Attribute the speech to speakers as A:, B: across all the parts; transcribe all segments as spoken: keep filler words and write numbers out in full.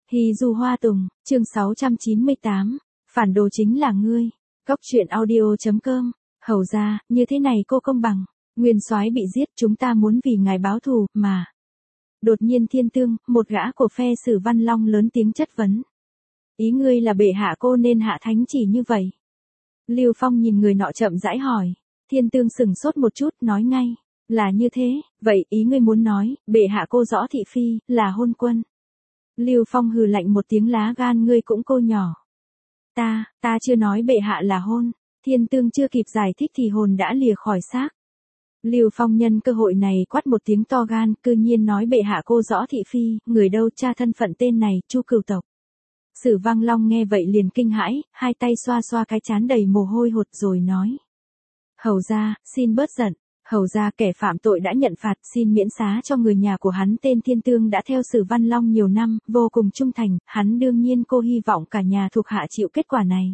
A: Hy Du Hoa Tùng, chương sáu trăm chín mươi tám, phản đồ chính là ngươi. Góc truyện audio chấm com, hầu ra, như thế này cô công bằng. Nguyên soái bị giết, chúng ta muốn vì ngài báo thù, mà. Đột nhiên Thiên Tương, một gã của phe Sử Văn Long lớn tiếng chất vấn. Ý ngươi là bệ hạ cô nên hạ thánh chỉ như vậy. Lưu Phong nhìn người nọ chậm rãi hỏi. Thiên Tương sừng sốt một chút, nói ngay. Là như thế, vậy ý ngươi muốn nói, bệ hạ cô Rõ Thị Phi, là hôn quân. Lưu Phong hừ lạnh một tiếng, lá gan ngươi cũng cô nhỏ. Ta, ta chưa nói bệ hạ là hôn. Thiên Tương chưa kịp giải thích thì hồn đã lìa khỏi xác. Lưu Phong nhân cơ hội này quát một tiếng to gan, cư nhiên nói bệ hạ cô Rõ Thị Phi, người đâu tra thân phận tên này, Chu Cửu tộc. Sử Văn Long nghe vậy liền kinh hãi, hai tay xoa xoa cái trán đầy mồ hôi hột rồi nói. Hầu ra, xin bớt giận. Hầu ra kẻ phạm tội đã nhận phạt, xin miễn xá cho người nhà của hắn. Tên Thiên Tương đã theo Sử Văn Long nhiều năm, vô cùng trung thành, hắn đương nhiên cô hy vọng cả nhà thuộc hạ chịu kết quả này.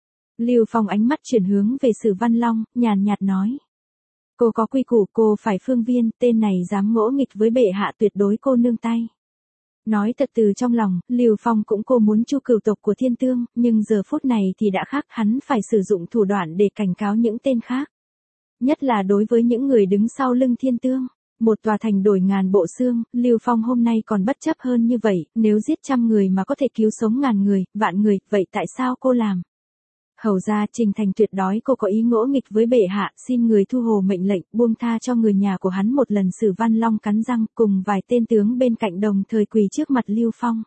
A: Lưu Phong ánh mắt chuyển hướng về Sử Văn Long, nhàn nhạt nói. Cô có quy củ, cô phải phương viên, tên này dám ngỗ nghịch với bệ hạ tuyệt đối cô nương tay. Nói thật từ trong lòng, Lưu Phong cũng cô muốn Chu Cửu tộc của Thiên Tương, nhưng giờ phút này thì đã khác, hắn phải sử dụng thủ đoạn để cảnh cáo những tên khác. Nhất là đối với những người đứng sau lưng Thiên Tương. Một tòa thành đổi ngàn bộ xương, Lưu Phong hôm nay còn bất chấp hơn như vậy, nếu giết trăm người mà có thể cứu sống ngàn người, vạn người, vậy tại sao cô làm? Hầu ra Trình Thành tuyệt đói, cô có ý ngỗ nghịch với bệ hạ, xin người thu hồ mệnh lệnh, buông tha cho người nhà của hắn. Một lần Sử Văn Long cắn răng, cùng vài tên tướng bên cạnh đồng thời quỳ trước mặt Lưu Phong.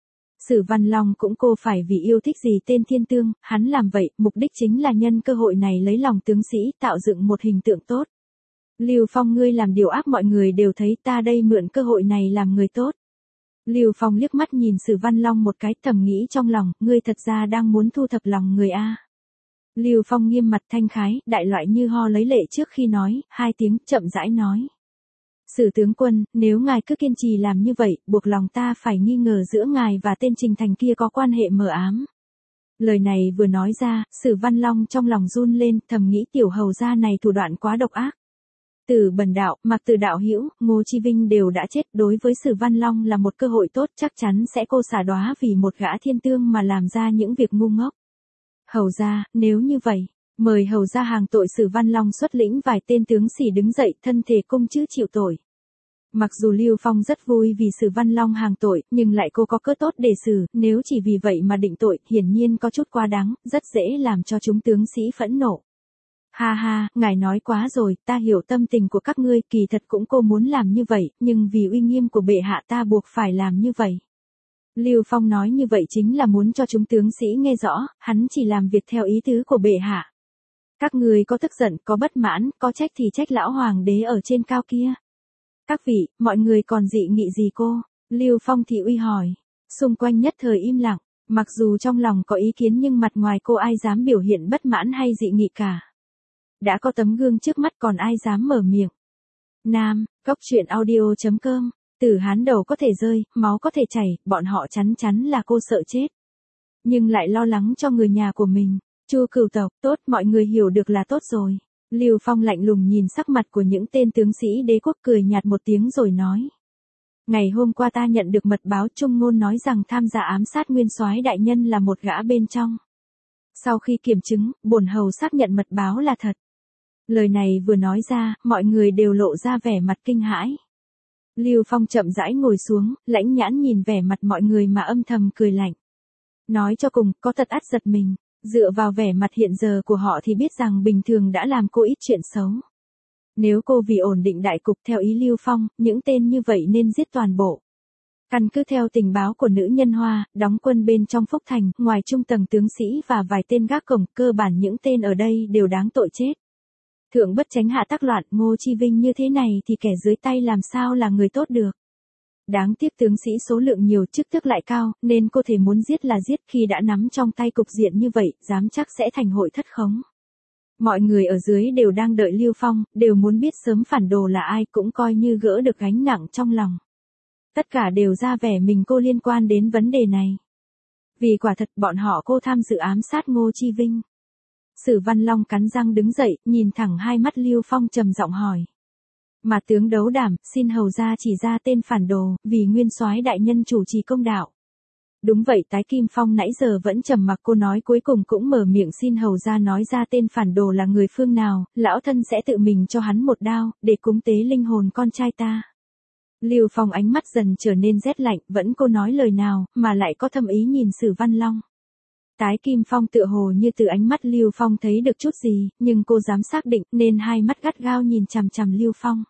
A: Sử Văn Long cũng cô phải vì yêu thích gì tên Thiên Tương, hắn làm vậy, mục đích chính là nhân cơ hội này lấy lòng tướng sĩ, tạo dựng một hình tượng tốt. Lưu Phong, ngươi làm điều ác mọi người đều thấy, ta đây mượn cơ hội này làm người tốt. Lưu Phong liếc mắt nhìn Sử Văn Long một cái, thầm nghĩ trong lòng, ngươi thật ra đang muốn thu thập lòng người a. Lưu Phong nghiêm mặt thanh khái, đại loại như ho lấy lệ trước khi nói, hai tiếng, chậm rãi nói. Sử tướng quân, nếu ngài cứ kiên trì làm như vậy, buộc lòng ta phải nghi ngờ giữa ngài và tên Trình Thành kia có quan hệ mờ ám. Lời này vừa nói ra, Sử Văn Long trong lòng run lên, thầm nghĩ tiểu hầu gia này thủ đoạn quá độc ác. Từ Bần Đạo, Mạc Từ đạo hữu, Ngô Chi Vinh đều đã chết, đối với Sử Văn Long là một cơ hội tốt, chắc chắn sẽ cô xả đóa vì một gã Thiên Tương mà làm ra những việc ngu ngốc. Hầu gia, nếu như vậy, mời hầu gia hàng tội. Sử Văn Long xuất lĩnh vài tên tướng sĩ đứng dậy, thân thể cung chữ chịu tội. Mặc dù Lưu Phong rất vui vì Sử Văn Long hàng tội, nhưng lại cô có cớ tốt để xử, nếu chỉ vì vậy mà định tội, hiển nhiên có chút quá đáng, rất dễ làm cho chúng tướng sĩ phẫn nộ. Ha ha, ngài nói quá rồi, ta hiểu tâm tình của các ngươi, kỳ thật cũng cô muốn làm như vậy, nhưng vì uy nghiêm của bệ hạ ta buộc phải làm như vậy. Lưu Phong nói như vậy chính là muốn cho chúng tướng sĩ nghe rõ, hắn chỉ làm việc theo ý tứ của bệ hạ. Các người có tức giận, có bất mãn, có trách thì trách lão hoàng đế ở trên cao kia. Các vị, mọi người còn dị nghị gì cô? Lưu Phong thị uy hỏi. Xung quanh nhất thời im lặng, mặc dù trong lòng có ý kiến nhưng mặt ngoài cô ai dám biểu hiện bất mãn hay dị nghị cả. Đã có tấm gương trước mắt còn ai dám mở miệng. Nam, góc truyện audio chấm com. Tử Hán đầu có thể rơi, máu có thể chảy, bọn họ chắn chắn là cô sợ chết. Nhưng lại lo lắng cho người nhà của mình. Chu Cửu tộc, tốt, mọi người hiểu được là tốt rồi. Lưu Phong lạnh lùng nhìn sắc mặt của những tên tướng sĩ đế quốc, cười nhạt một tiếng rồi nói. Ngày hôm qua ta nhận được mật báo, Trung Ngôn nói rằng tham gia ám sát nguyên soái đại nhân là một gã bên trong. Sau khi kiểm chứng, bổn hầu xác nhận mật báo là thật. Lời này vừa nói ra, mọi người đều lộ ra vẻ mặt kinh hãi. Lưu Phong chậm rãi ngồi xuống, lãnh nhãn nhìn vẻ mặt mọi người mà âm thầm cười lạnh. Nói cho cùng, có thật ắt giật mình, dựa vào vẻ mặt hiện giờ của họ thì biết rằng bình thường đã làm cô ít chuyện xấu. Nếu cô vì ổn định đại cục theo ý Lưu Phong, những tên như vậy nên giết toàn bộ. Căn cứ theo tình báo của nữ nhân Hoa, đóng quân bên trong Phúc Thành, ngoài trung tầng tướng sĩ và vài tên gác cổng, cơ bản những tên ở đây đều đáng tội chết. Thượng bất tránh hạ tác loạn, Ngô Chi Vinh như thế này thì kẻ dưới tay làm sao là người tốt được. Đáng tiếc tướng sĩ số lượng nhiều, chức tước lại cao, nên cô thể muốn giết là giết, khi đã nắm trong tay cục diện như vậy, dám chắc sẽ thành hội thất khống. Mọi người ở dưới đều đang đợi Lưu Phong, đều muốn biết sớm phản đồ là ai, cũng coi như gỡ được gánh nặng trong lòng. Tất cả đều ra vẻ mình cô liên quan đến vấn đề này. Vì quả thật bọn họ cô tham dự ám sát Ngô Chi Vinh. Sử Văn Long cắn răng đứng dậy, nhìn thẳng hai mắt Lưu Phong trầm giọng hỏi. Mà tướng đấu đảm, xin hầu ra chỉ ra tên phản đồ, vì nguyên soái đại nhân chủ trì công đạo. Đúng vậy, Tái Kim Phong nãy giờ vẫn trầm mặc, cô nói cuối cùng cũng mở miệng, xin hầu ra nói ra tên phản đồ là người phương nào, lão thân sẽ tự mình cho hắn một đao, để cúng tế linh hồn con trai ta. Lưu Phong ánh mắt dần trở nên rét lạnh, vẫn cô nói lời nào, mà lại có thâm ý nhìn Sử Văn Long. Tái Kim Phong tựa hồ như từ ánh mắt Lưu Phong thấy được chút gì, nhưng cô dám xác định nên hai mắt gắt gao nhìn chằm chằm Lưu Phong.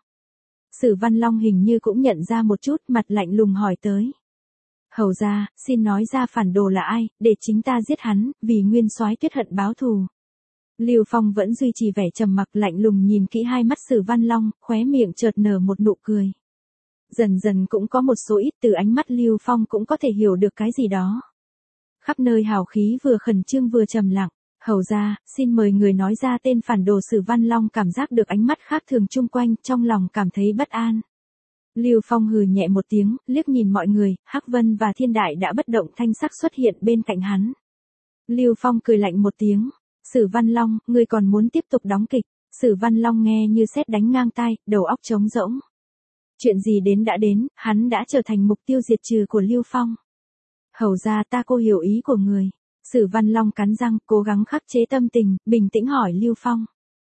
A: Sử Văn Long hình như cũng nhận ra một chút, mặt lạnh lùng hỏi tới. Hầu ra, xin nói ra phản đồ là ai, để chính ta giết hắn, vì nguyên soái Tuyết hận báo thù. Lưu Phong vẫn duy trì vẻ trầm mặc, lạnh lùng nhìn kỹ hai mắt Sử Văn Long, khóe miệng chợt nở một nụ cười. Dần dần cũng có một số ít từ ánh mắt Lưu Phong cũng có thể hiểu được cái gì đó. Khắp nơi hào khí vừa khẩn trương vừa trầm lặng. Hầu ra, xin mời người nói ra tên phản đồ. Sử Văn Long cảm giác được ánh mắt khác thường chung quanh, trong lòng cảm thấy bất an. Lưu Phong hừ nhẹ một tiếng, liếc nhìn mọi người, Hắc Vân và Thiên Đại đã bất động thanh sắc xuất hiện bên cạnh hắn. Lưu Phong cười lạnh một tiếng, Sử Văn Long, ngươi còn muốn tiếp tục đóng kịch? Sử Văn Long nghe như sét đánh ngang tai, đầu óc trống rỗng. Chuyện gì đến đã đến, hắn đã trở thành mục tiêu diệt trừ của Lưu Phong. Hầu ra, ta cô hiểu ý của người. Sử Văn Long cắn răng, cố gắng khắc chế tâm tình, bình tĩnh hỏi Lưu Phong.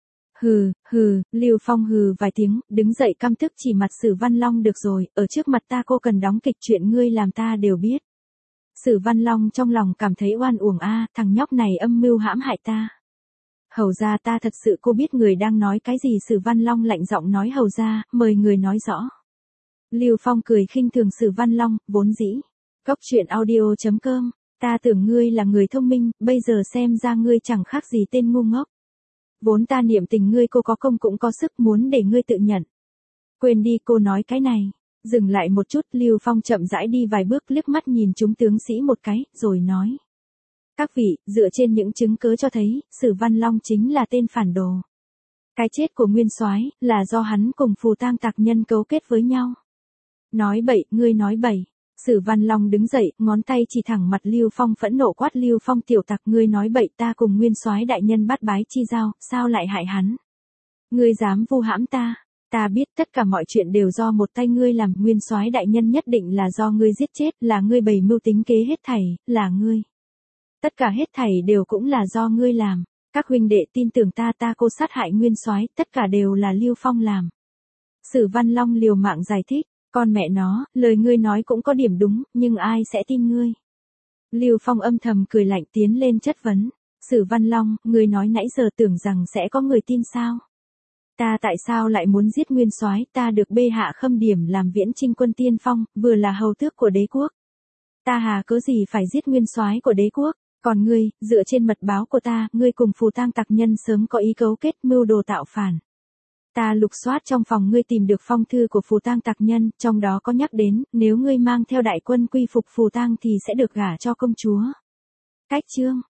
A: Hừ, hừ, Lưu Phong hừ vài tiếng, đứng dậy căm tức chỉ mặt Sử Văn Long, được rồi, ở trước mặt ta cô cần đóng kịch, chuyện ngươi làm ta đều biết. Sử Văn Long trong lòng cảm thấy oan uổng, a, thằng nhóc này âm mưu hãm hại ta. Hầu ra, ta thật sự cô biết người đang nói cái gì. Sử Văn Long lạnh giọng nói, hầu ra, mời người nói rõ. Lưu Phong cười khinh thường Sử Văn Long, vốn dĩ. Góc truyện audio chấm com, ta tưởng ngươi là người thông minh, bây giờ xem ra ngươi chẳng khác gì tên ngu ngốc. Vốn ta niệm tình ngươi cô có công cũng có sức, muốn để ngươi tự nhận. Quên đi, cô nói cái này. Dừng lại một chút, Lưu Phong chậm rãi đi vài bước, liếc mắt nhìn chúng tướng sĩ một cái, rồi nói. Các vị, dựa trên những chứng cứ cho thấy, Sử Văn Long chính là tên phản đồ. Cái chết của nguyên soái là do hắn cùng Phù Tang tặc nhân cấu kết với nhau. Nói bậy, ngươi nói bậy. Sử Văn Long đứng dậy, ngón tay chỉ thẳng mặt Lưu Phong, phẫn nộ quát, Lưu Phong tiểu tặc, ngươi nói bậy, ta cùng nguyên soái đại nhân bát bái chi giao, sao lại hại hắn? Ngươi dám vu hãm ta? Ta biết tất cả mọi chuyện đều do một tay ngươi làm, nguyên soái đại nhân nhất định là do ngươi giết chết, là ngươi bày mưu tính kế hết thảy, là ngươi. Tất cả hết thảy đều cũng là do ngươi làm. Các huynh đệ tin tưởng ta, ta cô sát hại nguyên soái, tất cả đều là Lưu Phong làm. Sử Văn Long liều mạng giải thích. Con mẹ nó, lời ngươi nói cũng có điểm đúng, nhưng ai sẽ tin ngươi? Lưu Phong âm thầm cười lạnh, tiến lên chất vấn. Sử Văn Long, ngươi nói nãy giờ tưởng rằng sẽ có người tin sao? Ta tại sao lại muốn giết nguyên soái? Ta được bệ hạ khâm điểm làm viễn chinh quân tiên phong, vừa là hầu tước của đế quốc. Ta hà cớ gì phải giết nguyên soái của đế quốc? Còn ngươi, dựa trên mật báo của ta, ngươi cùng Phù Tang tặc nhân sớm có ý cấu kết mưu đồ tạo phản. Ta lục soát trong phòng ngươi tìm được phong thư của Phù Tang tặc nhân, trong đó có nhắc đến, nếu ngươi mang theo đại quân quy phục Phù Tang thì sẽ được gả cho công chúa. Cách chương